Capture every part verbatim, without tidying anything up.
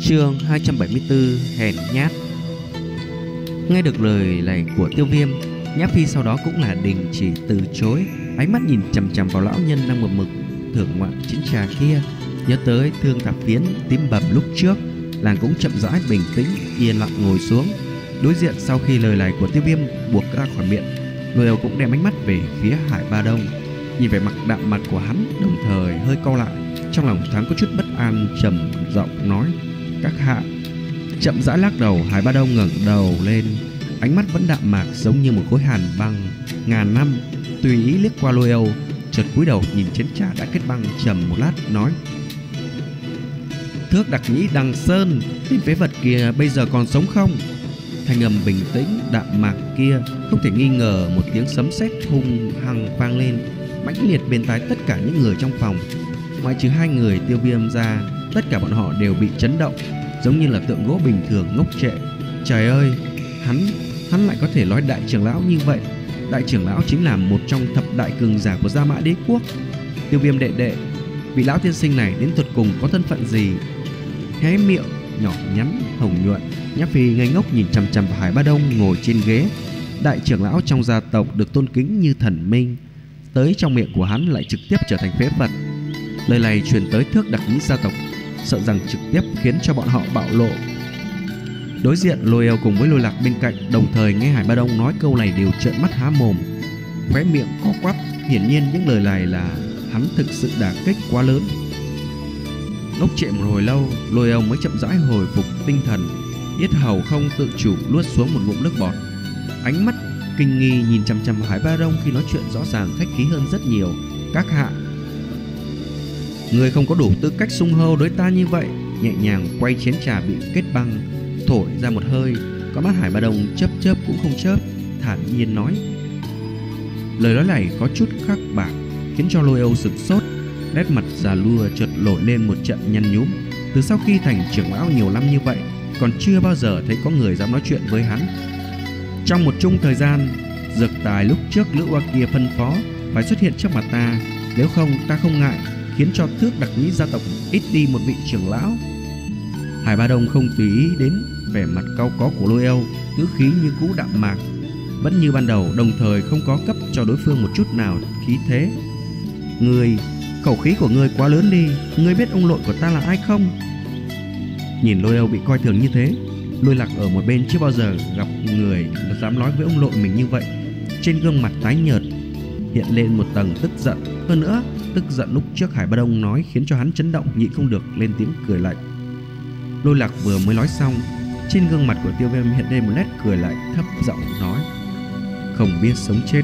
Chương hai trăm bảy mươi tư: Hèn nhát. Nghe được lời này của Tiêu Viêm, Nhã Phi sau đó cũng là đình chỉ từ chối, ánh mắt nhìn chằm chằm vào lão nhân đang một mực thưởng ngoạn chén trà kia. Nhớ tới thương tạp phiến tím bầm lúc trước, nàng cũng chậm rãi bình tĩnh yên lặng ngồi xuống. Đối diện sau khi lời này của Tiêu Viêm buộc ra khỏi miệng, Lôi Âu cũng đem ánh mắt về phía Hải Ba Đông, nhìn vẻ mặt đạm mặt của hắn, đồng thời hơi cau lại, trong lòng thoáng có chút bất an, trầm giọng nói: "Các hạ." Chậm rãi lắc đầu, Hải Ba Đông ngẩng đầu lên, ánh mắt vẫn đạm mạc giống như một khối hàn băng ngàn năm, tùy ý liếc qua Lôi Âu, chợt cúi đầu nhìn chén trà đã kết băng, trầm một lát nói: "Thước Đặc Nhĩ Đằng Sơn, tên phế vật kia bây giờ còn sống không?" Thanh âm bình tĩnh đạm mạc kia không thể nghi ngờ một tiếng sấm sét hung hăng vang lên, mãnh liệt bên tai tất cả những người trong phòng. Ngoại trừ hai người Tiêu Viêm ra, tất cả bọn họ đều bị chấn động, giống như là tượng gỗ bình thường ngốc trệ. Trời ơi, hắn hắn lại có thể nói đại trưởng lão như vậy. Đại trưởng lão chính là một trong thập đại cường giả của Gia Mã Đế quốc. Tiêu Viêm đệ đệ, vị lão tiên sinh này đến tột cùng có thân phận gì? Hé miệng nhỏ nhắn hồng nhuận, Nhã Phi ngây ngốc nhìn chằm chằm vào Hải Ba Đông ngồi trên ghế. Đại trưởng lão trong gia tộc được tôn kính như thần minh, tới trong miệng của hắn lại trực tiếp trở thành phế vật. Lời này truyền tới Thước Đặc Nhĩ gia tộc, sợ rằng trực tiếp khiến cho bọn họ bạo lộ. Đối diện Lôi Âu cùng với Lôi Lạc bên cạnh đồng thời nghe Hải Ba Đông nói câu này đều trợn mắt há mồm, khóe miệng co quắp. Hiển nhiên những lời này là hắn thực sự đả kích quá lớn. Ngốc trệ một hồi lâu, Lôi Âu mới chậm rãi hồi phục tinh thần, yết hầu không tự chủ luốt xuống một ngụm nước bọt. Ánh mắt kinh nghi nhìn chằm chằm Hải Ba Đông khi nói chuyện rõ ràng khách khí hơn rất nhiều. "Các hạ, người không có đủ tư cách xung hô đối ta như vậy." Nhẹ nhàng quay chén trà bị kết băng, thổi ra một hơi, có mắt Hải Ba Đông chớp chớp cũng không chớp, thản nhiên nói. Lời nói này có chút khắc bạc, khiến cho Lôi Âu sửng sốt, nét mặt già lua chợt nổi lên một trận nhăn nhúm. Từ sau khi thành trưởng lão nhiều năm như vậy, còn chưa bao giờ thấy có người dám nói chuyện với hắn. Trong một chung thời gian, dược tài lúc trước Lữ Oa kia phân phó phải xuất hiện trước mặt ta, nếu không ta không ngại khiến cho Thước Đặc Nhĩ gia tộc ít đi một vị trưởng lão. Hải Ba Đông không tùy ý đến vẻ mặt cau có của Lôi Âu, ngữ khí như cũ đạm mạc, vẫn như ban đầu, đồng thời không có cấp cho đối phương một chút nào khí thế. "Ngươi, khẩu khí của ngươi quá lớn đi, ngươi biết ông nội của ta là ai không?" Nhìn Lôi Âu bị coi thường như thế, Lôi Lạc ở một bên chưa bao giờ gặp người dám nói với ông nội mình như vậy, trên gương mặt tái nhợt hiện lên một tầng tức giận. Hơn nữa, tức giận lúc trước Hải Ba Đông nói khiến cho hắn chấn động, nhịn không được lên tiếng cười lạnh. Lôi Lạc vừa mới nói xong, trên gương mặt của Tiêu Viêm hiện lên một nét cười lạnh, thấp giọng nói: "Không biết sống chết."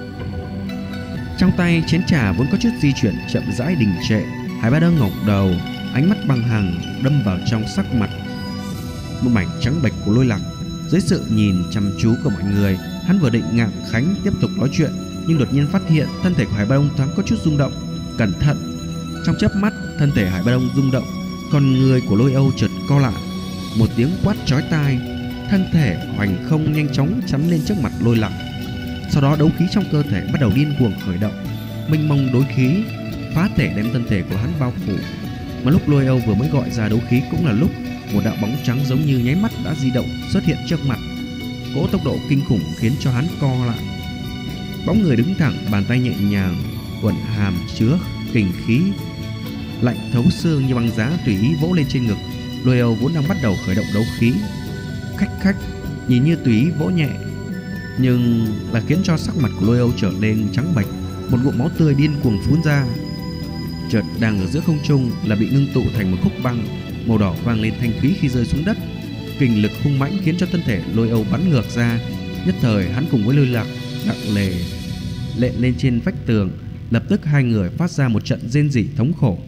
Trong tay chén trà vốn có chút di chuyển chậm rãi đình trệ, Hải Ba Đông ngẩng đầu, ánh mắt băng hằng đâm vào trong sắc mặt một mảnh trắng bệch của Lôi Lạc. Dưới sự nhìn chăm chú của mọi người, hắn vừa định ngạng khánh tiếp tục nói chuyện, nhưng đột nhiên phát hiện thân thể của Hải Ba Đông thoáng có chút rung động. Cẩn thận! Trong chớp mắt, thân thể Hải Ba Đông rung động, con người của Lôi Âu chợt co lại. Một tiếng quát chói tai, thân thể hoành không nhanh chóng chắn lên trước mặt Lôi Lạc. Sau đó đấu khí trong cơ thể bắt đầu điên cuồng khởi động, mênh mông đối khí phá thể đem thân thể của hắn bao phủ. Mà lúc Lôi Âu vừa mới gọi ra đấu khí cũng là lúc một đạo bóng trắng giống như nháy mắt đã di động xuất hiện trước mặt. Cỗ tốc độ kinh khủng khiến cho hắn co lại. Bóng người đứng thẳng, bàn tay nhẹ nhàng uẩn hàm chứa kình khí lạnh thấu xương như băng giá tùy ý vỗ lên trên ngực. Lôi Âu vốn đang bắt đầu khởi động đấu khí, khách khách nhìn như tùy ý vỗ nhẹ, nhưng là khiến cho sắc mặt của Lôi Âu trở nên trắng bệch, một ngụm máu tươi điên cuồng phun ra. Chợt đang ở giữa không trung là bị ngưng tụ thành một khúc băng màu đỏ vang lên thanh thúy khi rơi xuống đất. Kình lực hung mãnh khiến cho thân thể Lôi Âu bắn ngược ra. Nhất thời hắn cùng với Lôi Lạc nặng lề lệ lên trên vách tường, lập tức hai người phát ra một trận rên rỉ thống khổ.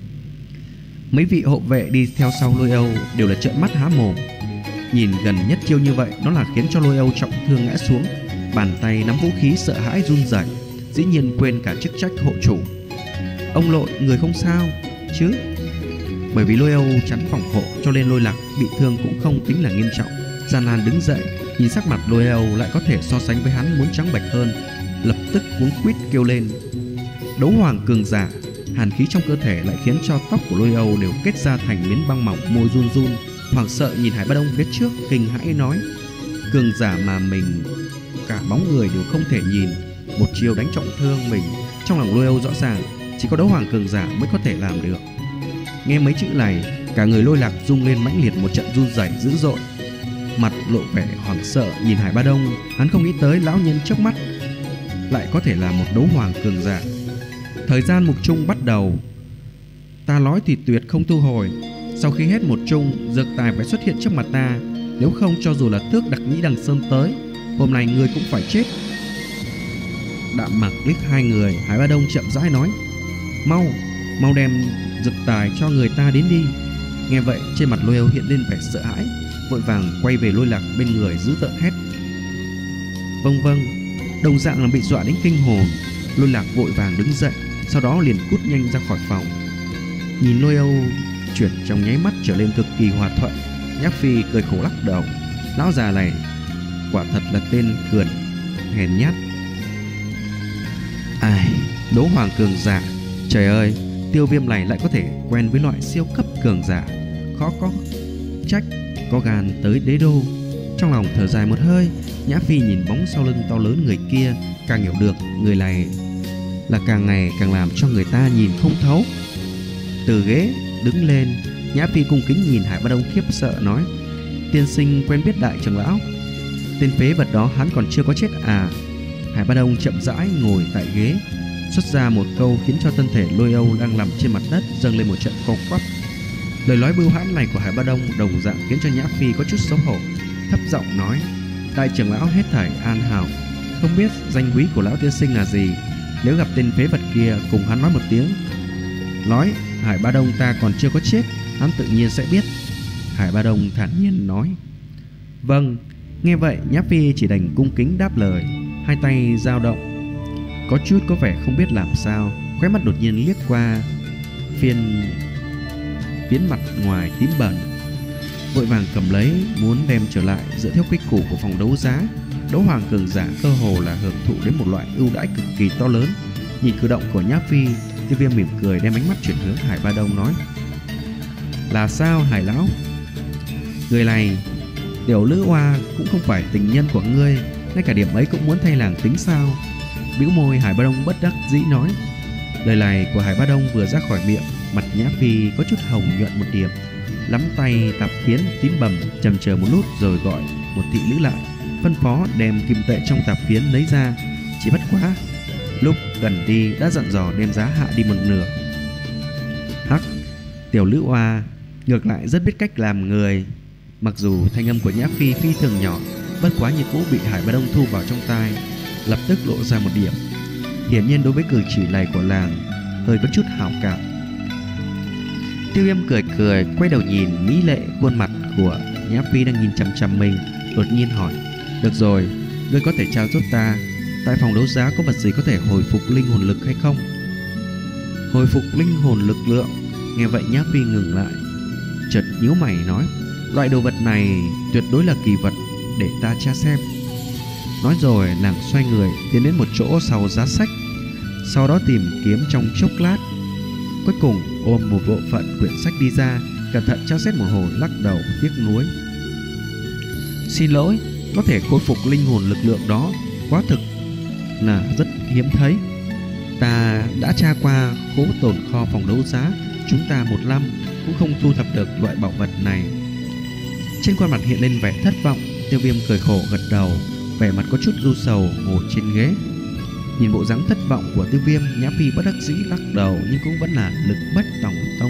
Mấy vị hộ vệ đi theo sau Lôi Âu đều là trợn mắt há mồm. Nhìn gần nhất chiêu như vậy, nó là khiến cho Lôi Âu trọng thương ngã xuống, bàn tay nắm vũ khí sợ hãi run rẩy, dĩ nhiên quên cả chức trách hộ chủ. "Ông nội, người không sao chứ?" Bởi vì Lôi Âu chắn phòng hộ cho nên Lôi Lạc bị thương cũng không tính là nghiêm trọng. Gian nan đứng dậy, nhìn sắc mặt Lôi Âu lại có thể so sánh với hắn muốn trắng bệch hơn, lập tức cuống quýt kêu lên: "Đấu hoàng cường giả, Hàn khí trong cơ thể lại khiến cho tóc của Lôi Âu đều kết ra thành miếng băng mỏng, môi run run, hoảng sợ nhìn Hải Ba Đông phía trước, kinh hãi nói: cường giả mà mình cả bóng người đều không thể nhìn, một chiều đánh trọng thương mình. Trong lòng Lôi Âu rõ ràng chỉ có đấu hoàng cường giả mới có thể làm được. Nghe mấy chữ này, cả người Lôi Lạc rung lên mãnh liệt, một trận run rẩy dữ dội, mặt lộ vẻ hoảng sợ nhìn Hải Ba Đông. Hắn không nghĩ tới lão nhân trước mắt lại có thể là một đấu hoàng cường giả. Thời gian mục chung bắt đầu. Ta nói thì tuyệt không thu hồi. Sau khi hết một chung, dược tài phải xuất hiện trước mặt ta, nếu không cho dù là tước đặc nhĩ đằng sơn tới, hôm nay ngươi cũng phải chết. Đạm Mặc liếc hai người, Hải Ba Đông chậm rãi nói: Mau, mau đem dược tài cho người ta đến đi. Nghe vậy, trên mặt Lôi Âu hiện lên vẻ sợ hãi, vội vàng quay về Lôi Lạc bên người dữ tợn hét: Vâng vâng. Đồng dạng là bị dọa đến kinh hồn, Lôi Lạc vội vàng đứng dậy, sau đó liền cút nhanh ra khỏi phòng. Nhìn Lôi Âu chuyển trong nháy mắt trở lên cực kỳ hòa thuận, Nhã Phi cười khổ lắc đầu. Lão già này quả thật là tên cườn hèn nhát. Ai, đấu hoàng cường giả, trời ơi, Tiêu Viêm này lại có thể quen với loại siêu cấp cường giả, khó có trách có gan tới đế đô. Trong lòng thở dài một hơi, Nhã Phi nhìn bóng sau lưng to lớn người kia, càng hiểu được người này là càng ngày càng làm cho người ta nhìn không thấu. Từ ghế đứng lên, Nhã Phi cung kính nhìn Hải Ba Đông khiếp sợ nói: Tiên sinh quen biết đại trưởng lão? Tên phế vật đó hắn còn chưa có chết à? Hải Ba Đông chậm rãi ngồi tại ghế, xuất ra một câu khiến cho thân thể Lôi Âu đang nằm trên mặt đất dâng lên một trận co quắp. Lời nói bưu hãn này của Hải Ba Đông đồng dạng khiến cho Nhã Phi có chút xấu hổ, thấp giọng nói: Đại trưởng lão hết thảy an hảo, không biết danh quý của lão tiên sinh là gì? Nếu gặp tên phế vật kia, cùng hắn nói một tiếng. Nói Hải Ba Đông ta còn chưa có chết, hắn tự nhiên sẽ biết. Hải Ba Đông thản nhiên nói: Vâng. Nghe vậy, Nhã Phi chỉ đành cung kính đáp lời, hai tay dao động, có chút có vẻ không biết làm sao, khóe mắt đột nhiên liếc qua phiên phiến mặt ngoài tím bẩn, vội vàng cầm lấy muốn đem trở lại. Dựa theo quy củ của phòng đấu giá, đấu hoàng cường giả cơ hồ là hưởng thụ đến một loại ưu đãi cực kỳ to lớn. Nhìn cử động của Nhã Phi, Tiêu Viêm mỉm cười đem ánh mắt chuyển hướng Hải Ba Đông nói: Là sao Hải lão? Người này, tiểu Lữ Hoa cũng không phải tình nhân của ngươi, ngay cả điểm ấy cũng muốn thay làng tính sao? Bĩu môi, Hải Ba Đông bất đắc dĩ nói. Lời này của Hải Ba Đông vừa ra khỏi miệng, mặt Nhã Phi có chút hồng nhuận một điểm, lắm tay tạp phiến tím bầm, trầm chờ một lúc rồi gọi một thị nữ lại, phân phó đem kim tệ trong tạp phiến lấy ra. Chỉ bất quá lúc gần đi đã dặn dò đem giá hạ đi một nửa. Hắc, tiểu Lữ Hoa ngược lại rất biết cách làm người. Mặc dù thanh âm của Nhã Phi phi thường nhỏ, bất quá như cũ bị Hải Ba Đông thu vào trong tai, lập tức lộ ra một điểm. Hiển nhiên đối với cử chỉ này của làng hơi có chút hảo cảm. Tiêu Viêm cười cười, quay đầu nhìn mỹ lệ khuôn mặt của Nhã Phi đang nhìn chằm chằm mình, đột nhiên hỏi: Được rồi, ngươi có thể trao giúp ta, tại phòng đấu giá có vật gì có thể hồi phục linh hồn lực hay không? Hồi phục linh hồn lực lượng? Nghe vậy Nhã Phi ngừng lại, chợt nhíu mày nói: Loại đồ vật này tuyệt đối là kỳ vật, để ta tra xem. Nói rồi nàng xoay người tiến đến một chỗ sau giá sách, sau đó tìm kiếm trong chốc lát, cuối cùng ôm một bộ phận quyển sách đi ra, cẩn thận tra xét một hồi, lắc đầu tiếc nuối: Xin lỗi, có thể khôi phục linh hồn lực lượng đó quá thực là rất hiếm thấy. Ta đã tra qua khố tồn kho phòng đấu giá chúng ta một năm cũng không thu thập được loại bảo vật này. Trên khuôn mặt hiện lên vẻ thất vọng. Tiêu Viêm cười khổ gật đầu, vẻ mặt có chút u sầu ngồi trên ghế. Nhìn bộ dáng thất vọng của Tiêu Viêm, Nhã Phi bất đắc dĩ lắc đầu, nhưng cũng vẫn là lực bất tòng tông.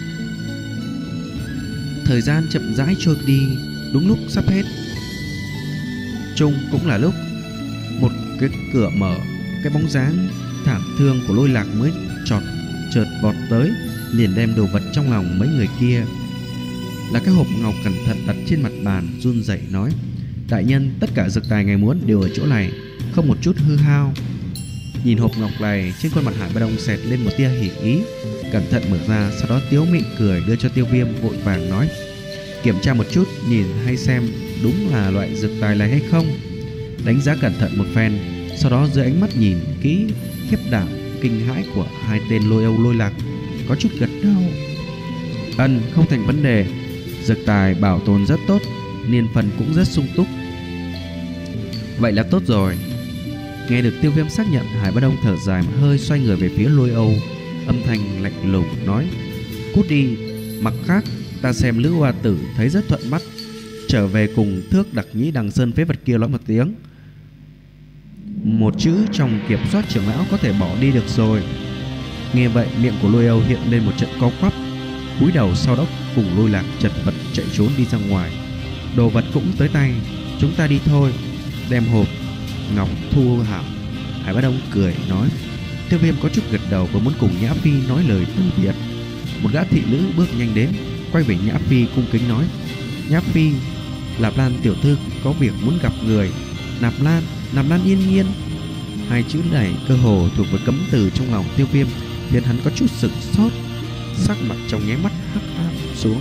Thời gian chậm rãi trôi đi, đúng lúc sắp hết chung cũng là lúc một cái cửa mở, cái bóng dáng thảm thương của Lôi Lạc mới chọt chợt vọt tới, liền đem đồ vật trong lòng mấy người kia là cái hộp ngọc cẩn thận đặt trên mặt bàn, run rẩy nói: Đại nhân, tất cả dược tài ngài muốn đều ở chỗ này, không một chút hư hao. Nhìn hộp ngọc này, trên khuôn mặt Hải Ba Đông xẹt lên một tia hỉ ý, cẩn thận mở ra, sau đó tiếu mị cười đưa cho Tiêu Viêm, vội vàng nói: Kiểm tra một chút, nhìn hay xem đúng là loại dược tài này hay không. Đánh giá cẩn thận một phen, sau đó dưới ánh mắt nhìn kỹ khiếp đảm kinh hãi của hai tên Lôi Âu Lôi Lạc có chút gật đầu. Ân, không thành vấn đề. Dược tài bảo tồn rất tốt, niên phần cũng rất sung túc. Vậy là tốt rồi. Nghe được Tiêu Viêm xác nhận, Hải Bá Đông thở dài một hơi, xoay người về phía Lôi Âu, âm thanh lạnh lùng nói: Cút đi. Mặt khác, ta xem Lữ Hoa Tử thấy rất thuận mắt, trở về cùng Thước Đặc Nhĩ Đằng Sơn phế vật kia nói một tiếng. Một chữ trong kiểm soát trưởng lão có thể bỏ đi được rồi. Nghe vậy, miệng của Lôi Âu hiện lên một trận co quắp, cúi đầu sau đó cùng Lôi Lạc chật vật chạy trốn đi ra ngoài. Đồ vật cũng tới tay, chúng ta đi thôi. Đem hộp ngọc thu hảo. Hải Bá Đông cười nói. Tiêu Viêm có chút gật đầu và muốn cùng Nhã Phi nói lời từ biệt. Một gã thị nữ bước nhanh đến, quay về Nhã Phi cung kính nói: Nhã Phi, Lạp Lan tiểu thư có việc muốn gặp người. Nạp Lan, Nạp Lan Yên Nhiên. Hai chữ này cơ hồ thuộc về cấm từ trong lòng Tiêu Viêm, khiến hắn có chút sửng sốt, sắc mặt trong nháy mắt hắc ám xuống.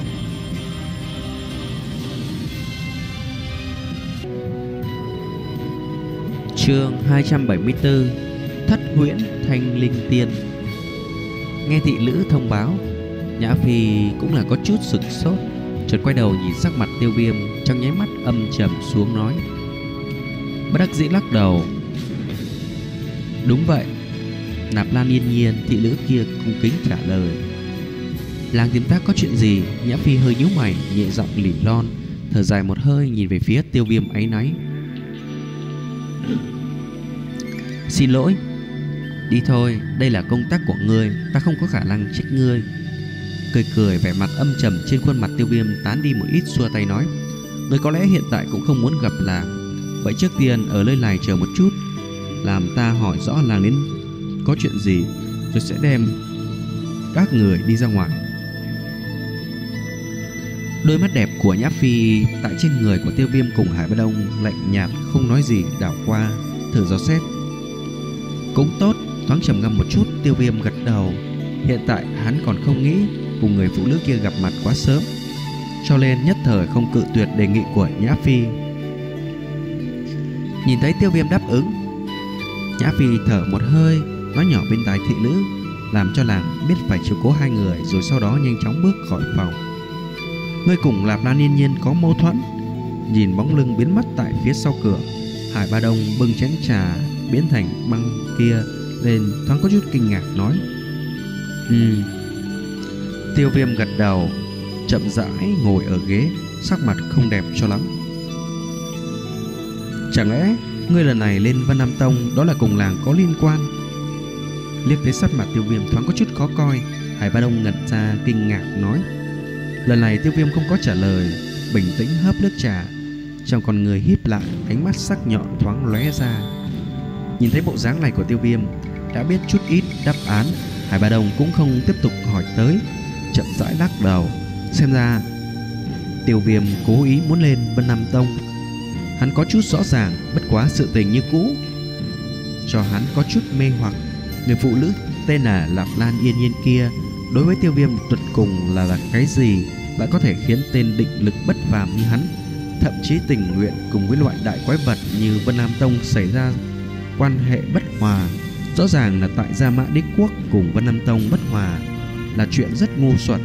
Chương hai trăm bảy mươi tư. Thất Huyễn Thanh Linh Tiên. Nghe thị nữ thông báo, Nhã Phi cũng là có chút sửng sốt, chợt quay đầu nhìn sắc mặt Tiêu Viêm, trong nháy mắt âm trầm xuống nói: Bất đắc dĩ lắc đầu: Đúng vậy. Nạp Lan Yên Nhiên, thị nữ kia cung kính trả lời. Làng tìm ta có chuyện gì? Nhã Phi hơi nhíu mày, nhẹ giọng lỉ lon, thở dài một hơi, nhìn về phía Tiêu Viêm áy náy: Xin lỗi. Đi thôi, đây là công tác của ngươi, ta không có khả năng trách ngươi. Cười cười, vẻ mặt âm trầm trên khuôn mặt Tiêu Viêm tán đi một ít, xua tay nói: Ngươi có lẽ hiện tại cũng không muốn gặp làng, vậy trước tiên ở nơi này chờ một chút, làm ta hỏi rõ làng đến có chuyện gì, rồi sẽ đem các người đi ra ngoài. Đôi mắt đẹp của Nhã Phi tại trên người của Tiêu Viêm cùng Hải Bá Đông lạnh nhạt không nói gì, đảo qua thử dò xét. Cũng tốt. Thoáng trầm ngâm một chút, Tiêu Viêm gật đầu. Hiện tại hắn còn không nghĩ cùng người phụ nữ kia gặp mặt quá sớm, cho nên nhất thời không cự tuyệt đề nghị của Nhã Phi. Nhìn thấy Tiêu Viêm đáp ứng, Nhã Phi thở một hơi, nói nhỏ bên tai thị nữ, làm cho làng biết phải chiếu cố hai người, rồi sau đó nhanh chóng bước khỏi phòng. Ngươi cùng Lạp Lan Yên Nhiên có mâu thuẫn? Nhìn bóng lưng biến mất tại phía sau cửa, Hải Bá Đông bưng chén trà biến thành băng kia lên, thoáng có chút kinh ngạc nói: Ừ. Tiêu Viêm gật đầu, chậm rãi ngồi ở ghế, sắc mặt không đẹp cho lắm. Chẳng lẽ ngươi lần này lên Vân Nam Tông đó là cùng làng có liên quan? Liếc thấy sắc mặt Tiêu Viêm thoáng có chút khó coi, Hải Bá Đông ngẩn ra kinh ngạc nói. Lần này Tiêu Viêm không có trả lời, bình tĩnh hớp nước trà, trong con người híp lại, ánh mắt sắc nhọn thoáng lóe ra. Nhìn thấy bộ dáng này của Tiêu Viêm, đã biết chút ít đáp án, Hải Bá Đông cũng không tiếp tục hỏi tới, chậm rãi lắc đầu. Xem ra Tiêu Viêm cố ý muốn lên Vân Nam Tông. Hắn có chút rõ ràng, bất quá sự tình như cũ cho hắn có chút mê hoặc. Người phụ nữ tên là Lạp Lan Yên Nhiên kia đối với Tiêu Viêm tuyệt cùng là là cái gì, lại có thể khiến tên định lực bất phàm như hắn thậm chí tình nguyện cùng với loại đại quái vật như Vân Nam Tông xảy ra quan hệ bất hòa. Rõ ràng là tại Gia Mã Đế Quốc cùng Vân Nam Tông bất hòa là chuyện rất ngu xuẩn.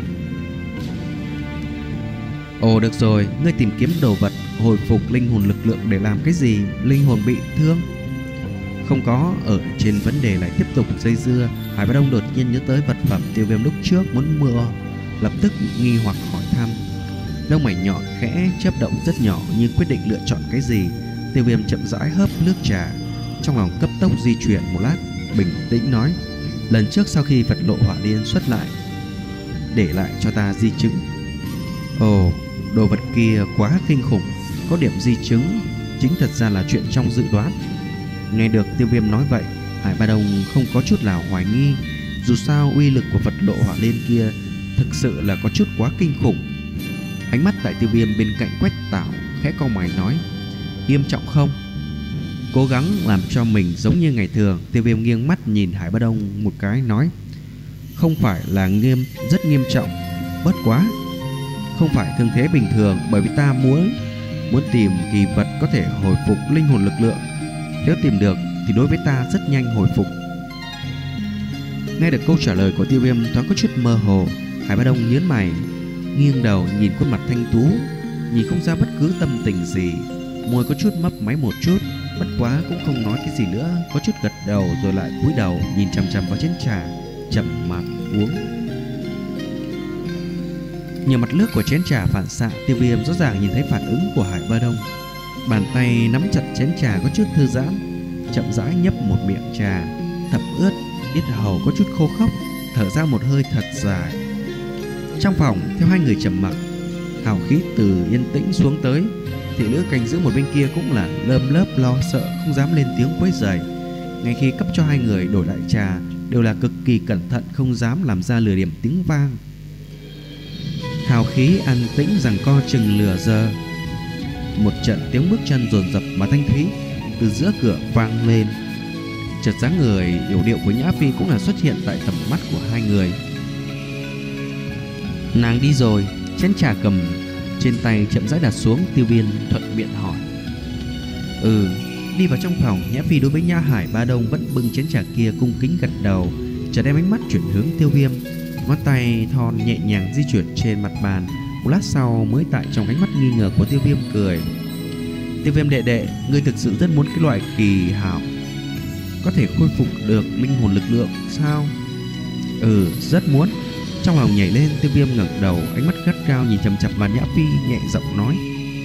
Ồ được rồi, ngươi tìm kiếm đồ vật hồi phục linh hồn lực lượng để làm cái gì? Linh hồn bị thương? Không có. Ở trên vấn đề lại tiếp tục dây dưa, Hải Bá Đông đột nhiên nhớ tới vật phẩm Tiêu Viêm lúc trước muốn mua, lập tức nghi hoặc hỏi thăm. Lông mày nhọn khẽ chớp động rất nhỏ như quyết định lựa chọn cái gì. Tiêu Viêm chậm rãi hớp nước trà, trong lòng cấp tốc di chuyển một lát, bình tĩnh nói: Lần trước sau khi vật lộ hỏa liên xuất lại, để lại cho ta di chứng. Ồ, đồ vật kia quá kinh khủng, có điểm di chứng chính thật ra là chuyện trong dự đoán. Nghe được Tiêu Viêm nói vậy, Hải Bá Đông không có chút nào hoài nghi. Dù sao uy lực của vật lộ hỏa liên kia thực sự là có chút quá kinh khủng. Ánh mắt tại Tiêu Viêm bên cạnh quét tảo, khẽ cau mày nói: Nghiêm trọng không? Cố gắng làm cho mình giống như ngày thường. Tiêu Viêm nghiêng mắt nhìn Hải Bá Đông một cái nói: Không phải là nghiêm, rất nghiêm trọng, bất quá không phải thương thế bình thường, bởi vì ta muốn muốn tìm kỳ vật có thể hồi phục linh hồn lực lượng. Nếu tìm được thì đối với ta rất nhanh hồi phục. Nghe được câu trả lời của Tiêu Viêm thoáng có chút mơ hồ, Hải Ba Đông nhướng mày, nghiêng đầu nhìn khuôn mặt thanh tú, nhìn không ra bất cứ tâm tình gì, môi có chút mấp máy một chút, bất quá cũng không nói cái gì nữa, có chút gật đầu rồi lại cúi đầu nhìn chằm chằm vào chén trà, chậm mặt uống. Nhờ mặt nước của chén trà phản xạ, Tiêu Viêm rõ ràng nhìn thấy phản ứng của Hải Ba Đông. Bàn tay nắm chặt chén trà có chút thư giãn, chậm rãi nhấp một miệng trà, thấm ướt, yết hầu có chút khô khốc, thở ra một hơi thật dài. Trong phòng theo hai người trầm mặc, hào khí từ yên tĩnh xuống tới. Thị nữ canh giữ một bên kia cũng là lơm lớp lo sợ, không dám lên tiếng quấy rầy. Ngay khi cấp cho hai người đổi lại trà, đều là cực kỳ cẩn thận, không dám làm ra lừa điểm tiếng vang. Hào khí an tĩnh rằng co chừng lửa giờ. Một trận tiếng bước chân dồn dập mà thanh thúy từ giữa cửa vang lên. Chợt dáng người yểu điệu của Nhã Phi cũng là xuất hiện tại tầm mắt của hai người. Nàng đi rồi. Chén trà cầm trên tay chậm rãi đặt xuống. Tiêu Viêm thuận miệng hỏi. Ừ. Đi vào trong phòng, Nhã Phi đối với Nhã Hải Ba Đông vẫn bưng chén trà kia cung kính gật đầu, chợt đem ánh mắt chuyển hướng Tiêu Viêm. Ngón tay thon nhẹ nhàng di chuyển trên mặt bàn. Một lát sau mới tại trong ánh mắt nghi ngờ của Tiêu Viêm cười. Tiêu Viêm đệ đệ, ngươi thực sự rất muốn cái loại kỳ hảo có thể khôi phục được linh hồn lực lượng sao? Ừ, rất muốn. Trong lòng nhảy lên, Tiêu Viêm ngẩng đầu, ánh mắt gắt gao nhìn chằm chằm vào Nhã Phi, nhẹ giọng nói.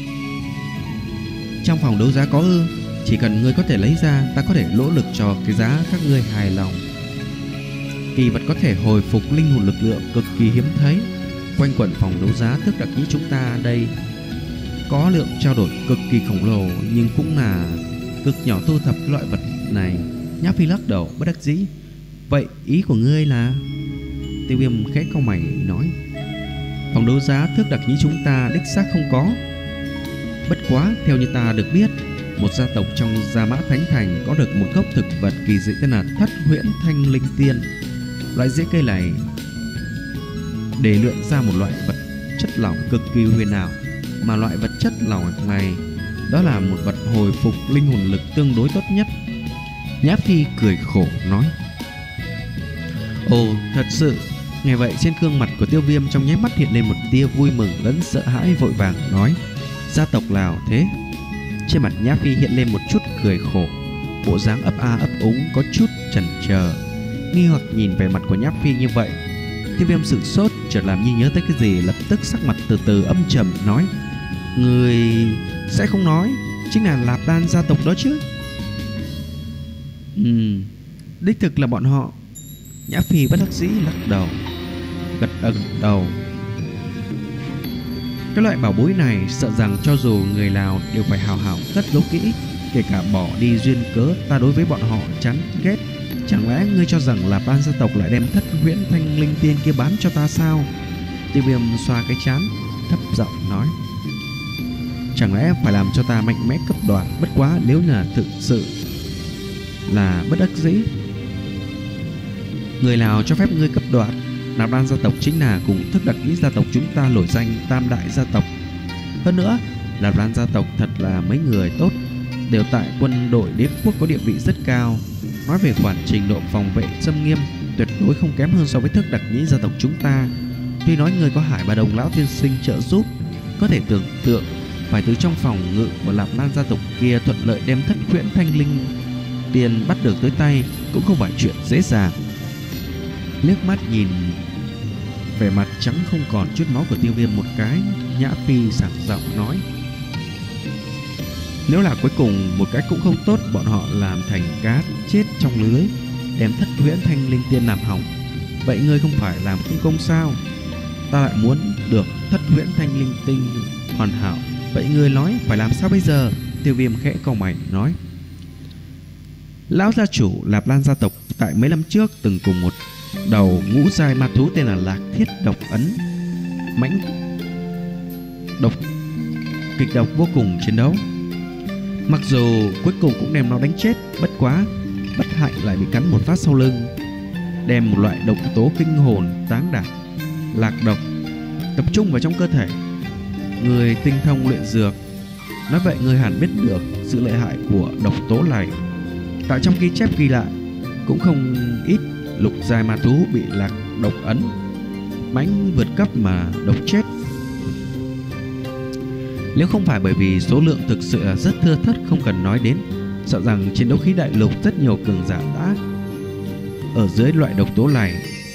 Trong phòng đấu giá có ư? Chỉ cần ngươi có thể lấy ra, ta có thể nỗ lực cho cái giá các ngươi hài lòng. Kỳ vật có thể hồi phục linh hồn lực lượng cực kỳ hiếm thấy. Quanh quẩn phòng đấu giá Thức Đặc Nhĩ chúng ta đây có lượng trao đổi cực kỳ khổng lồ, nhưng cũng là cực nhỏ thu thập loại vật này. Nhã Phi lắc đầu bất đắc dĩ. Vậy ý của ngươi là? Tiêu Viêm khẽ cau mày nói. Phòng đấu giá Thức Đặc Nhĩ chúng ta đích xác không có. Bất quá theo như ta được biết, một gia tộc trong Gia Mã Thánh Thành có được một gốc thực vật kỳ dị tên là Thất Huyễn Thanh Linh Tiên. Loại rễ cây này để luyện ra một loại vật chất lỏng cực kỳ huyền ảo, mà loại vật chất lỏng này đó là một vật hồi phục linh hồn lực tương đối tốt nhất. Nhã Phi cười khổ nói. Ồ, thật sự. Nghe vậy trên gương mặt của Tiêu Viêm trong nháy mắt hiện lên một tia vui mừng lẫn sợ hãi, vội vàng nói. Gia tộc nào thế? Trên mặt Nhã Phi hiện lên một chút cười khổ, bộ dáng ấp a ấp úng, có chút chần chờ. Nghi hoặc nhìn về mặt của Nhã Phi như vậy, Tiêu Viêm sửng sốt, chợt làm như nhớ tới cái gì, lập tức sắc mặt từ từ âm trầm nói. Người sẽ không nói chính là Lạp Đan gia tộc đó chứ? Ừm, đích thực là bọn họ. Nhã Phi bất đắc dĩ lắc đầu, gật gật đầu. Cái loại bảo bối này sợ rằng cho dù người nào đều phải hào hào cất giấu kỹ, kể cả bỏ đi duyên cớ ta đối với bọn họ chán ghét. Chẳng lẽ ngươi cho rằng là ban gia tộc lại đem Thất Huyễn Thanh Linh Tiên kia bán cho ta sao? Tiêu Viêm xoa cái trán, thấp giọng nói. Chẳng lẽ phải làm cho ta mạnh mẽ cấp đoạt? Bất quá nếu là thực sự là bất đắc dĩ, người nào cho phép ngươi cấp đoạt? Nạp Đan gia tộc chính là cùng Thức Đặc Nhĩ gia tộc chúng ta nổi danh tam đại gia tộc. Hơn nữa, Nạp Đan gia tộc thật là mấy người tốt, đều tại quân đội đế quốc có địa vị rất cao. Nói về khoản trình độ phòng vệ xâm nghiêm, tuyệt đối không kém hơn so với Thức Đặc Nhĩ gia tộc chúng ta. Tuy nói người có Hải Bà Đồng lão tiên sinh trợ giúp, có thể tưởng tượng phải từ trong phòng ngự của Nạp Đan gia tộc kia thuận lợi đem Thất Huyễn Thanh Linh Tiên bắt được tới tay cũng không phải chuyện dễ dàng. Liếc mắt nhìn vẻ mặt trắng không còn chút máu của Tiêu Viêm một cái, Nhã Phi sảng giọng nói. Nếu là cuối cùng một cái cũng không tốt, bọn họ làm thành cá chết trong lưới, đem Thất Huyễn Thanh Linh Tiên làm hỏng, vậy ngươi không phải làm không công sao? Ta lại muốn được Thất Huyễn Thanh Linh Tinh hoàn hảo, vậy ngươi nói phải làm sao bây giờ? Tiêu Viêm khẽ cau mày nói. Lão gia chủ Lạp Lan gia tộc tại mấy năm trước từng cùng một đầu ngũ giai ma thú tên là Lạc Thiết Độc Ấn mãnh độc kịch độc vô cùng chiến đấu. Mặc dù cuối cùng cũng đem nó đánh chết, bất quá bất hạnh lại bị cắn một phát sau lưng, đem một loại độc tố kinh hồn táng đạc lạc độc tập trung vào trong cơ thể. Người tinh thông luyện dược, nói vậy người hẳn biết được sự lợi hại của độc tố này. Tại trong ghi chép ghi lại cũng không ít lục giai ma thú bị lạc độc ấn mãnh vượt cấp mà độc chết. Nếu không phải bởi vì số lượng thực sự là rất thưa thớt không cần nói đến, sợ rằng trên đấu khí đại lục rất nhiều cường giả đã ở dưới loại độc tố này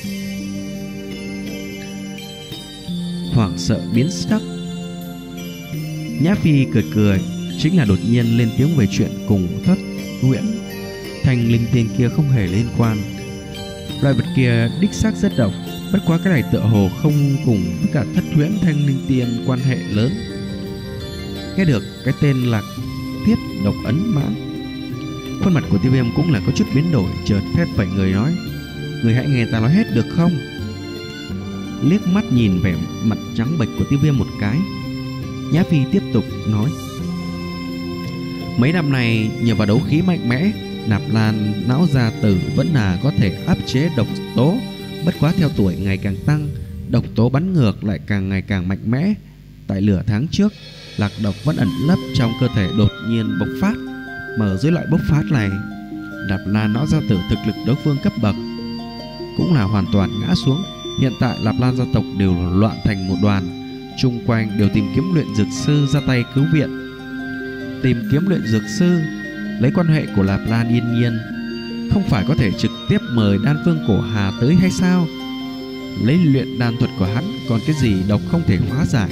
hoảng sợ biến sắc. Nhã Phi cười cười, chính là đột nhiên lên tiếng về chuyện cùng thất huyễn thanh linh tiên kia không hề liên quan. Loại vật kia đích xác rất độc, bất quá cái này tựa hồ không cùng với cả thất huyễn thanh linh tiên quan hệ lớn. Nghe được cái tên Lạc Thiết độc ấn mãn, khuôn mặt của Tiêu Viêm cũng là có chút biến đổi, chợt phép phẩy người nói: người hãy nghe ta nói hết được không? Liếc mắt nhìn vẻ mặt trắng bệch của Tiêu Viêm một cái, Nhã Phi tiếp tục nói: mấy năm này nhờ vào đấu khí mạnh mẽ, Nạp Lan lão gia tử vẫn là có thể áp chế độc tố, bất quá theo tuổi ngày càng tăng, độc tố bắn ngược lại càng ngày càng mạnh mẽ. Tại lửa tháng trước, lạc độc vẫn ẩn lấp trong cơ thể đột nhiên bộc phát, mà ở dưới loại bộc phát này, Nạp Lan lão gia tử thực lực đối phương cấp bậc cũng là hoàn toàn ngã xuống. Hiện tại Nạp Lan gia tộc đều loạn thành một đoàn, chung quanh đều tìm kiếm luyện dược sư ra tay cứu viện. Tìm kiếm luyện dược sư, lấy quan hệ của Nạp Lan Yên Nhiên, không phải có thể trực tiếp mời đan phương Cổ Hà tới hay sao? Lấy luyện đan thuật của hắn, còn cái gì độc không thể hóa giải?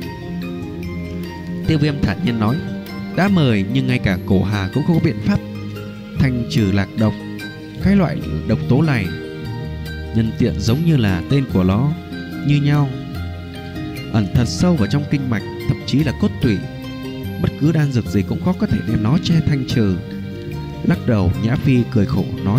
Tiêu Viêm thản nhiên nói: đã mời nhưng ngay cả Cổ Hà cũng không có biện pháp thanh trừ lạc độc. Cái loại độc tố này nhân tiện giống như là tên của nó như nhau, ẩn thật sâu vào trong kinh mạch, thậm chí là cốt tủy. Bất cứ đan dược gì cũng khó có thể đem nó che thanh trừ. Lắc đầu, Nhã Phi cười khổ nói: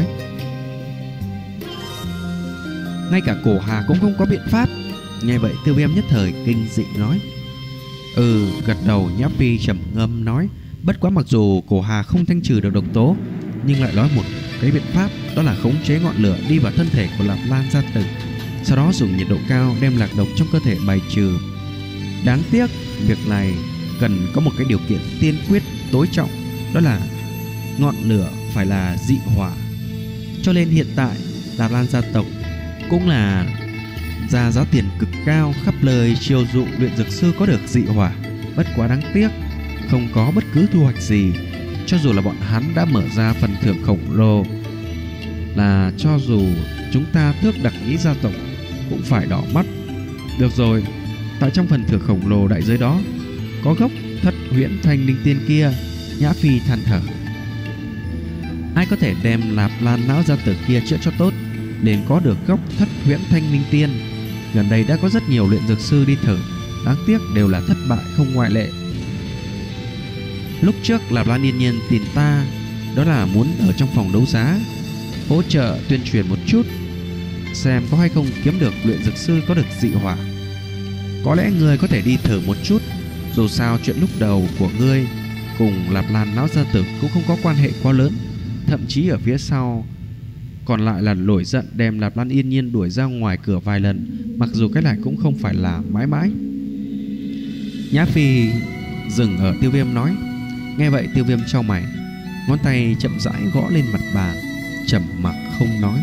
ngay cả Cổ Hà cũng không có biện pháp. Nghe vậy Tiêu Viêm nhất thời kinh dị nói: ừ. Gật đầu, Nhã Phi trầm ngâm nói: bất quá mặc dù Cổ Hà không thanh trừ được độc tố, nhưng lại nói một cái biện pháp, đó là khống chế ngọn lửa đi vào thân thể của Nạp Lan gia tử, sau đó dùng nhiệt độ cao đem lạc độc trong cơ thể bài trừ. Đáng tiếc việc này cần có một cái điều kiện tiên quyết tối trọng, đó là ngọn lửa phải là dị hỏa. Cho nên hiện tại Nạp Lan gia tộc cũng là ra giá tiền cực cao, khắp lời chiêu dụ luyện dược sư có được dị hỏa. Bất quá đáng tiếc không có bất cứ thu hoạch gì. Cho dù là bọn hắn đã mở ra phần thưởng khổng lồ, là cho dù chúng ta Thước Đặc Nhĩ gia tộc cũng phải đỏ mắt. Được rồi, tại trong phần thưởng khổng lồ đại giới đó có gốc thất huyễn thanh linh tiên kia. Nhã Phi than thở: ai có thể đem Nạp Lan lão gia tử kia chữa cho tốt, nên có được gốc thất huyễn thanh linh tiên. Gần đây đã có rất nhiều luyện dược sư đi thử, đáng tiếc đều là thất bại không ngoại lệ. Lúc trước Nạp Lan Yên Nhiên tìm ta, đó là muốn ở trong phòng đấu giá hỗ trợ tuyên truyền một chút, xem có hay không kiếm được luyện dược sư có được dị hỏa. Có lẽ ngươi có thể đi thử một chút. Dù sao chuyện lúc đầu của ngươi cùng Nạp Lan lão gia tử cũng không có quan hệ quá lớn, thậm chí ở phía sau còn lại là nổi giận đem Nạp Lan Yên Nhiên đuổi ra ngoài cửa vài lần, mặc dù cái này cũng không phải là mãi mãi. Nhã Phi dừng ở Tiêu Viêm nói. Nghe vậy Tiêu Viêm chau mày, ngón tay chậm rãi gõ lên mặt bàn, trầm mặc không nói.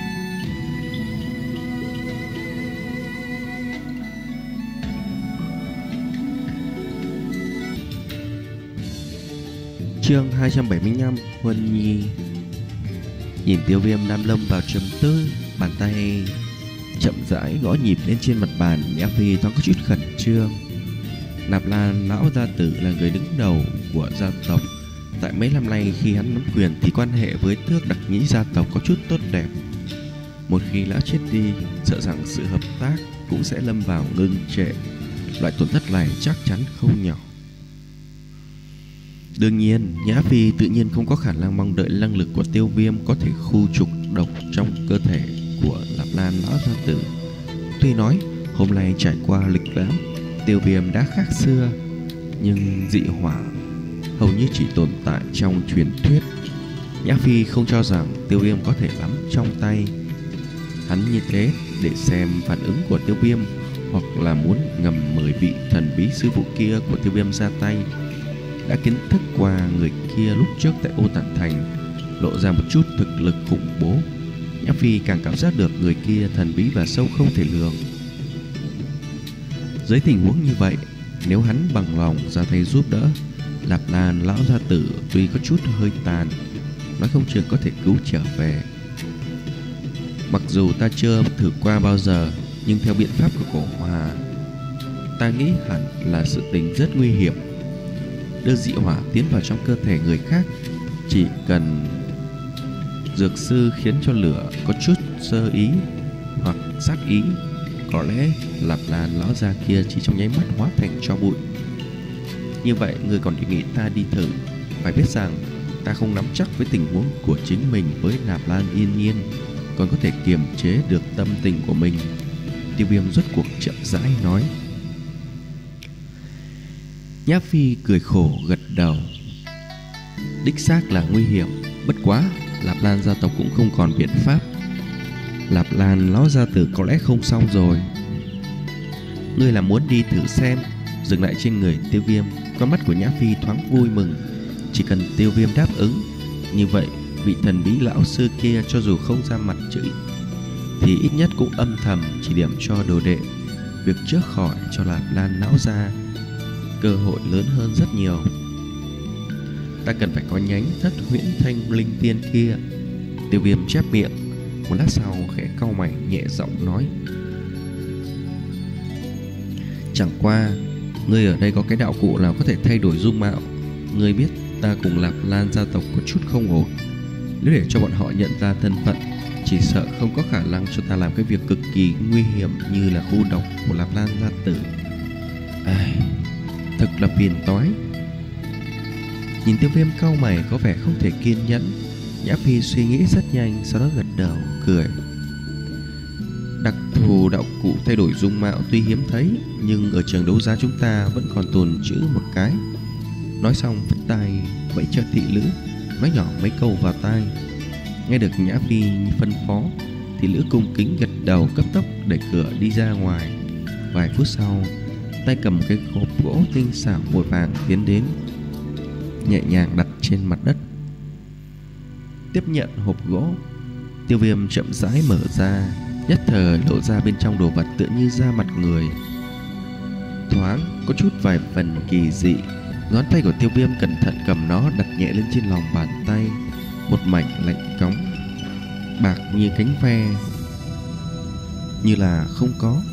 Chương hai trăm bảy mươi lăm, Huân Nhi. Nhìn Tiêu Viêm đang lâm vào trầm tư, bàn tay chậm rãi gõ nhịp lên trên mặt bàn, Nhã Phi thoáng có chút khẩn trương. Nạp Lan lão gia tử là người đứng đầu của gia tộc. Tại mấy năm nay khi hắn nắm quyền thì quan hệ với Thước Đặc Nhĩ gia tộc có chút tốt đẹp. Một khi lão chết đi, sợ rằng sự hợp tác cũng sẽ lâm vào ngưng trệ. Loại tổn thất này chắc chắn không nhỏ. Đương nhiên, Nhã Phi tự nhiên không có khả năng mong đợi năng lực của Tiêu Viêm có thể khu trục độc trong cơ thể của Nạp Lan lão gia tử. Tuy nói hôm nay trải qua lịch lãm, Tiêu Viêm đã khác xưa, nhưng dị hỏa hầu như chỉ tồn tại trong truyền thuyết. Nhã Phi không cho rằng Tiêu Viêm có thể nắm trong tay hắn như thế để xem phản ứng của Tiêu Viêm, hoặc là muốn ngầm mời vị thần bí sư phụ kia của Tiêu Viêm ra tay. Đã kiến thức qua người kia lúc trước tại Ô Tản Thành lộ ra một chút thực lực khủng bố, Nhã Phi càng cảm giác được người kia thần bí và sâu không thể lường. Dưới tình huống như vậy, nếu hắn bằng lòng ra tay giúp đỡ, Lạp Lan lão gia tử tuy có chút hơi tàn, nói không chừng có thể cứu trở về. Mặc dù ta chưa thử qua bao giờ, nhưng theo biện pháp của cổ hòa, ta nghĩ hẳn là sự tình rất nguy hiểm. Đưa dị hỏa tiến vào trong cơ thể người khác, chỉ cần dược sư khiến cho lửa có chút sơ ý hoặc sát ý, có lẽ Lạp Lan lão già kia chỉ trong nháy mắt hóa thành tro bụi. Như vậy người còn đề nghị ta đi thử, phải biết rằng ta không nắm chắc với tình huống của chính mình với Nạp Lan Yên Nhiên, còn có thể kiềm chế được tâm tình của mình. Tiêu Viêm rốt cuộc chậm rãi nói. Nhã Phi cười khổ gật đầu. Đích xác là nguy hiểm, bất quá Lạp Lan gia tộc cũng không còn biện pháp. Lạp Lan lão gia tử có lẽ không xong rồi. Ngươi là muốn đi thử xem? Dừng lại trên người Tiêu Viêm, con mắt của Nhã Phi thoáng vui mừng. Chỉ cần Tiêu Viêm đáp ứng, như vậy vị thần bí lão sư kia cho dù không ra mặt chửi thì ít nhất cũng âm thầm chỉ điểm cho đồ đệ, việc chữa khỏi cho Lạp Lan lão gia cơ hội lớn hơn rất nhiều. Ta cần phải có nhánh thất huyễn thanh linh tiên kia. Tiêu Viêm chép miệng, một lát sau khẽ cau mày nhẹ giọng nói. Chẳng qua ngươi ở đây có cái đạo cụ nào có thể thay đổi dung mạo. Ngươi biết ta cùng Lạp Lan gia tộc có chút không ổn, nếu để cho bọn họ nhận ra thân phận, chỉ sợ không có khả năng cho ta làm cái việc cực kỳ nguy hiểm như là khu độc của Lạp Lan gia tử. Ai, thật là phiền toái. Nhìn Tiêu Viêm cau mày có vẻ không thể kiên nhẫn, Nhã Phi suy nghĩ rất nhanh, sau đó gật đầu cười. Đặc thù đạo cụ thay đổi dung mạo tuy hiếm thấy, nhưng ở trường đấu giá chúng ta vẫn còn tồn trữ một cái. Nói xong vứt tay vẫy cho thị nữ, nói nhỏ mấy câu vào tai. Nghe được Nhã Phi phân phó, thị nữ cung kính gật đầu, cấp tốc đẩy cửa đi ra ngoài. Vài phút sau, tay cầm cái hộp gỗ tinh xảo vội vàng tiến đến, nhẹ nhàng đặt trên mặt đất. Tiếp nhận hộp gỗ, Tiêu Viêm chậm rãi mở ra, nhất thời lộ ra bên trong đồ vật tựa như da mặt người, thoáng có chút vài phần kỳ dị. Ngón tay của Tiêu Viêm cẩn thận cầm nó, đặt nhẹ lên trên lòng bàn tay. Một mảnh lạnh cóng, bạc như cánh ve, như là không có.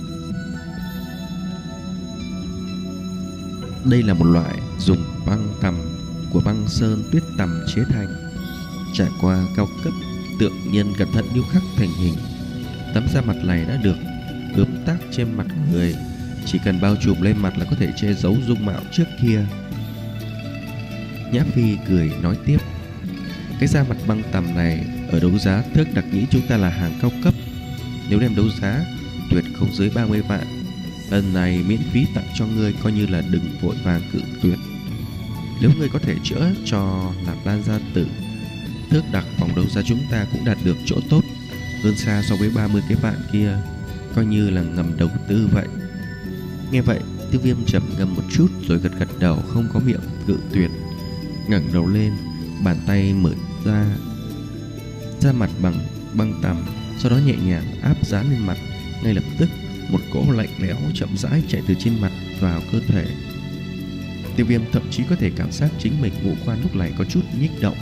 Đây là một loại dùng băng tằm của băng sơn tuyết tằm chế thành, trải qua cao cấp, tượng nhân cẩn thận điêu khắc thành hình. Tấm da mặt này đã được ướp tác trên mặt người, chỉ cần bao trùm lên mặt là có thể che giấu dung mạo trước kia. Nhã Phi cười nói tiếp. Cái da mặt băng tằm này ở đấu giá thước đặc nghĩ chúng ta là hàng cao cấp, nếu đem đấu giá tuyệt không dưới ba mươi vạn. Lần này miễn phí tặng cho ngươi, coi như là đừng vội vàng cự tuyệt. Nếu ngươi có thể chữa cho Lạp Lan gia tử, thước đặc phòng đấu giá chúng ta cũng đạt được chỗ tốt hơn xa so với ba mươi cái vạn kia, coi như là ngầm đầu tư vậy. Nghe vậy, Tiêu Viêm trầm ngâm một chút rồi gật gật đầu, không có miệng cự tuyệt. Ngẩng đầu lên, bàn tay mở ra, da mặt bằng băng tằm, sau đó nhẹ nhàng áp dán lên mặt. Ngay lập tức, một cỗ lạnh lẽo chậm rãi chạy từ trên mặt vào cơ thể. Tiêu Viêm thậm chí có thể cảm giác chính mình ngũ quan lúc này có chút nhích động.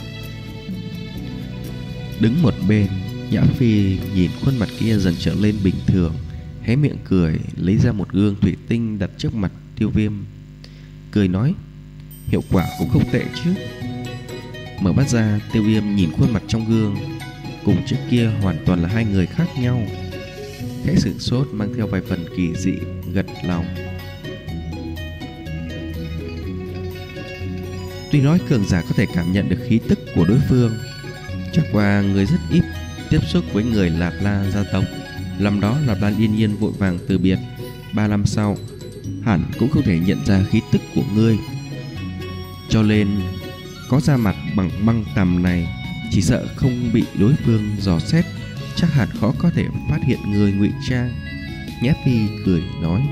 Đứng một bên, Nhã Phi nhìn khuôn mặt kia dần trở lên bình thường, hé miệng cười, lấy ra một gương thủy tinh đặt trước mặt Tiêu Viêm, cười nói, hiệu quả cũng không tệ chứ. Mở mắt ra, Tiêu Viêm nhìn khuôn mặt trong gương, cùng trước kia hoàn toàn là hai người khác nhau. Khẽ sửng sốt mang theo vài phần kỳ dị, gật lòng. Tuy nói cường giả có thể cảm nhận được khí tức của đối phương, chẳng qua người rất ít tiếp xúc với người Lạp Lan gia tộc. Năm đó Lạp Lan Yên Nhiên vội vàng từ biệt, ba năm sau hẳn cũng không thể nhận ra khí tức của ngươi. Cho nên có da mặt bằng băng tằm này, chỉ sợ không bị đối phương dò xét, chắc hẳn khó có thể phát hiện người ngụy trang. Nhã Phi cười nói.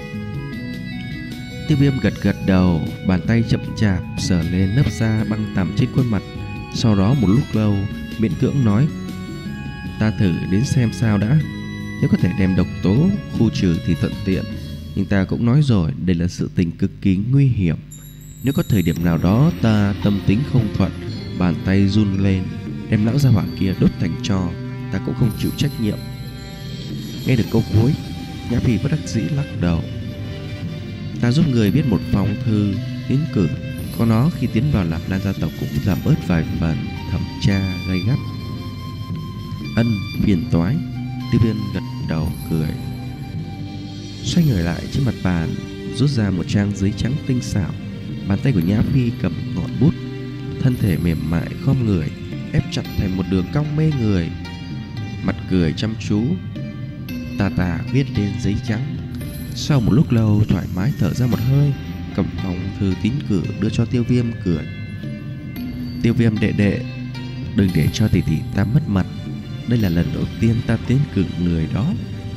Tiêu Viêm gật gật đầu, bàn tay chậm chạp sờ lên lớp da băng tằm trên khuôn mặt, sau đó một lúc lâu miễn cưỡng nói, ta ta thử đến xem sao đã. Nếu có thể đem độc tố khu trừ thì thuận tiện, nhưng ta cũng nói rồi, đây là sự tình cực kỳ nguy hiểm. Nếu có thời điểm nào đó ta tâm tính không thuận, bàn tay run lên, đem lão gia hỏa kia đốt thành tro, ta cũng không chịu trách nhiệm. Nghe được câu cuối, Nhã Phi bất đắc dĩ lắc đầu. Ta giúp người viết một phong thư tiến cử, có nó khi tiến vào Lạp Lan gia tộc cũng giảm bớt vài phần thẩm tra gay gắt. Ân, phiền toái. Tiêu Viêm gật đầu cười, xoay người lại trên mặt bàn, rút ra một trang giấy trắng tinh xảo. Bàn tay của Nhã Phi cầm ngọn bút, thân thể mềm mại khom người, ép chặt thành một đường cong mê người, mặt cười chăm chú, tà tà viết lên giấy trắng. Sau một lúc lâu thoải mái thở ra một hơi, cầm phong thư tín cử đưa cho Tiêu Viêm cười. Tiêu Viêm đệ đệ, đừng để cho tỷ tỷ ta mất mặt, đây là lần đầu tiên ta tiến cử người đó.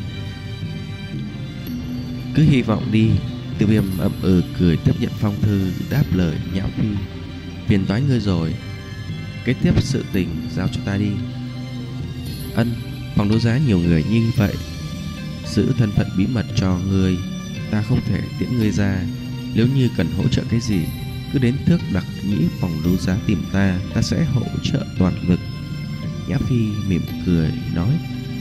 Cứ hy vọng đi. Tiêu Viêm ậm ừ cười tiếp nhận phong thư, đáp lời Nhã Phi. Phiền toái ngươi rồi, kế tiếp sự tình giao cho ta đi. Ân, phòng đấu giá nhiều người như vậy, giữ thân phận bí mật cho ngươi, ta không thể tiễn ngươi ra. Nếu như cần hỗ trợ cái gì, cứ đến Thước Đặc Nhĩ phòng đấu giá tìm ta, ta sẽ hỗ trợ toàn lực. Nhã Phi mỉm cười nói.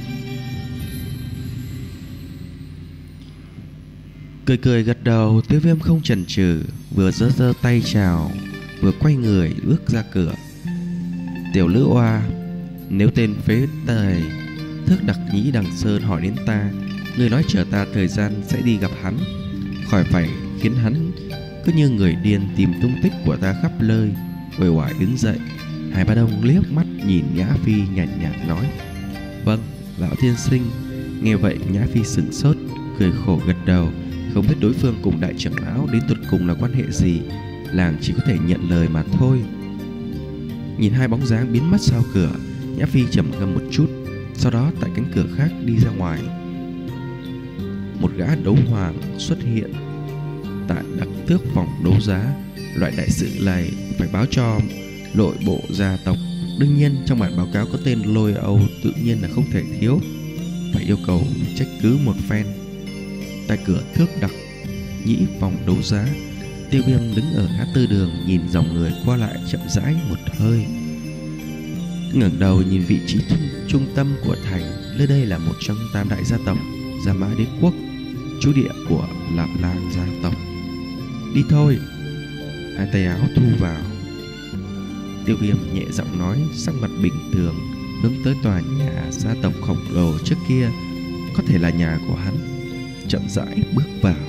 Cười cười gật đầu, Tiêu Viêm không chần chừ, vừa giơ giơ tay chào, vừa quay người bước ra cửa. Tiểu Lữ Oa, nếu tên phế tài Thước Đặc Nhĩ Đằng Sơn hỏi đến ta, ngươi nói chờ ta thời gian sẽ đi gặp hắn, khỏi phải khiến hắn cứ như người điên tìm tung tích của ta khắp nơi. Uể oải đứng dậy, Hải Ba Đông liếc mắt nhìn Nhã Phi nhàn nhạt, nhạt nói. Vâng, lão tiên sinh. Nghe vậy Nhã Phi sửng sốt, cười khổ gật đầu. Không biết đối phương cùng đại trưởng lão đến tột cùng là quan hệ gì, làng chỉ có thể nhận lời mà thôi. Nhìn hai bóng dáng biến mất sau cửa, Nhã Phi trầm ngâm một chút, sau đó tại cánh cửa khác đi ra ngoài. Một gã đấu hoàng xuất hiện tại Đặc Tước phòng đấu giá. Loại đại sự này phải báo cho nội bộ gia tộc. Đương nhiên trong bản báo cáo có tên Lôi Âu tự nhiên là không thể thiếu, phải yêu cầu trách cứ một phen. Tại cửa Thước Đặc Nhĩ phòng đấu giá, Tiêu Viêm đứng ở ngã tư đường, nhìn dòng người qua lại chậm rãi một hơi. Ngẩng đầu nhìn vị trí trung, trung tâm của thành, nơi đây là một trong tam đại gia tộc Gia Mã Đế Quốc, trú địa của Lạp Lan gia tộc. Đi thôi. Hai tay áo thu vào, Tiêu Viêm nhẹ giọng nói, sắc mặt bình thường, hướng tới tòa nhà gia tộc khổng lồ trước kia, có thể là nhà của hắn, chậm rãi bước vào.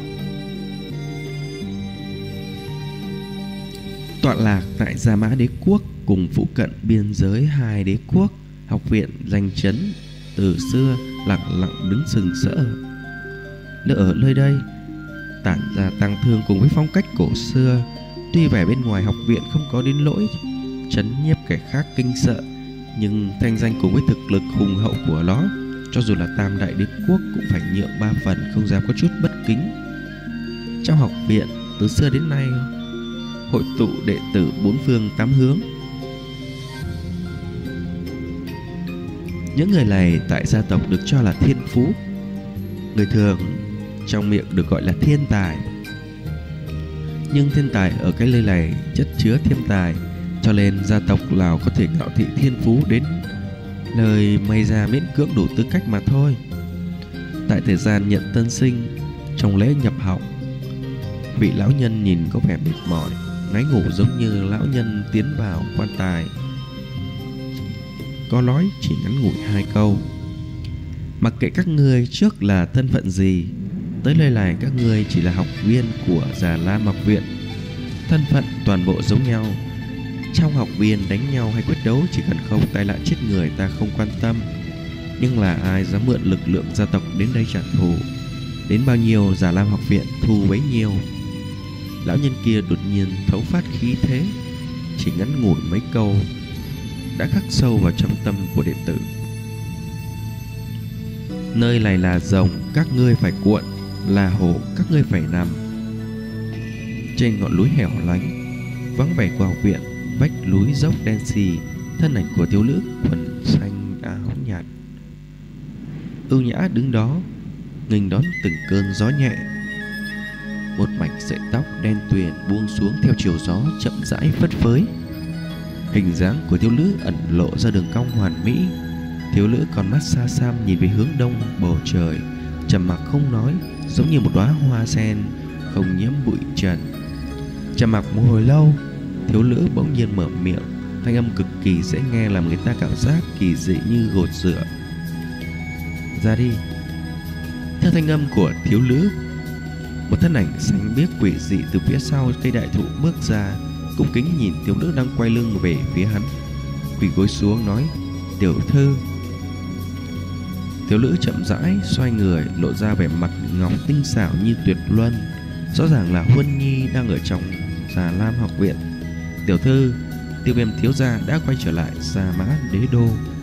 Tọa lạc tại Gia Mã Đế Quốc cùng phụ cận biên giới hai đế quốc, học viện danh chấn từ xưa lặng lặng đứng sừng sỡ. Nơi ở nơi đây tản ra tang thương cùng với phong cách cổ xưa. Tuy vẻ bên ngoài học viện không có đến lỗi chấn nhiếp kẻ khác kinh sợ, nhưng thanh danh cùng với thực lực hùng hậu của nó, cho dù là tam đại đế quốc cũng phải nhượng ba phần, không dám có chút bất kính. Trong học viện từ xưa đến nay hội tụ đệ tử bốn phương tám hướng. Những người này tại gia tộc được cho là thiên phú, người thường trong miệng được gọi là thiên tài. Nhưng thiên tài ở cái nơi này chất chứa thiên tài, cho nên gia tộc nào có thể ngạo thị thiên phú đến lời may ra miễn cưỡng đủ tư cách mà thôi. Tại thời gian nhận tân sinh, trong lễ nhập học, vị lão nhân nhìn có vẻ mệt mỏi, ngáy ngủ giống như lão nhân tiến vào quan tài. Có nói chỉ ngắn ngủi hai câu: mặc kệ các ngươi trước là thân phận gì, tới nơi này các ngươi chỉ là học viên của Già Lam học viện, thân phận toàn bộ giống nhau. Trong học viên đánh nhau hay quyết đấu, chỉ cần không tai nạn chết người ta không quan tâm. Nhưng là ai dám mượn lực lượng gia tộc đến đây trả thù, đến bao nhiêu Già Lam học viện thu bấy nhiêu. Lão nhân kia đột nhiên thấu phát khí thế, chỉ ngắn ngủi mấy câu đã khắc sâu vào trong tâm của đệ tử. Nơi này là rồng, các ngươi phải cuộn; là hổ, các ngươi phải nằm. Trên ngọn núi hẻo lánh vắng vẻ của học viện, vách núi dốc đen xì, thân ảnh của thiếu nữ quần xanh áo nhạt ưu nhã đứng đó nghênh đón từng cơn gió nhẹ. Một mảnh sợi tóc đen tuyền buông xuống theo chiều gió chậm rãi phất phới. Hình dáng của thiếu nữ ẩn lộ ra đường cong hoàn mỹ. Thiếu nữ con mắt xa xăm nhìn về hướng đông bầu trời, trầm mặc không nói, giống như một đóa hoa sen không nhiễm bụi trần. Trầm mặc một hồi lâu, thiếu nữ bỗng nhiên mở miệng, thanh âm cực kỳ dễ nghe làm người ta cảm giác kỳ dị như gột rửa. Ra đi. Theo thanh âm của thiếu nữ, một thân ảnh xanh biếc quỷ dị từ phía sau cây đại thụ bước ra, cung kính nhìn thiếu nữ đang quay lưng về phía hắn, quỳ gối xuống nói: "Tiểu thư." Thiếu nữ chậm rãi xoay người, lộ ra vẻ mặt ngọc tinh xảo như tuyệt luân, rõ ràng là Huân Nhi đang ở trong Già Lam học viện. "Tiểu thư, Tiêu Viêm thiếu gia đã quay trở lại Sa Mã Đế đô."